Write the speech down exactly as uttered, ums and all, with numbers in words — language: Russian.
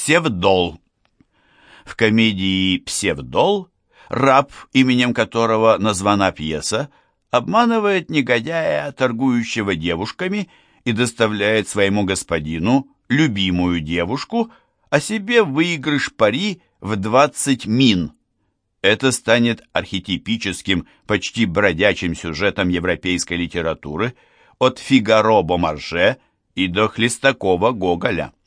Псевдол. В комедии «Псевдол» раб, именем которого названа пьеса, обманывает негодяя, торгующего девушками, и доставляет своему господину любимую девушку, а себе выигрыш пари в двадцать мин. Это станет архетипическим, почти бродячим сюжетом европейской литературы от Фигаро Бомарже и до Хлестакова Гоголя.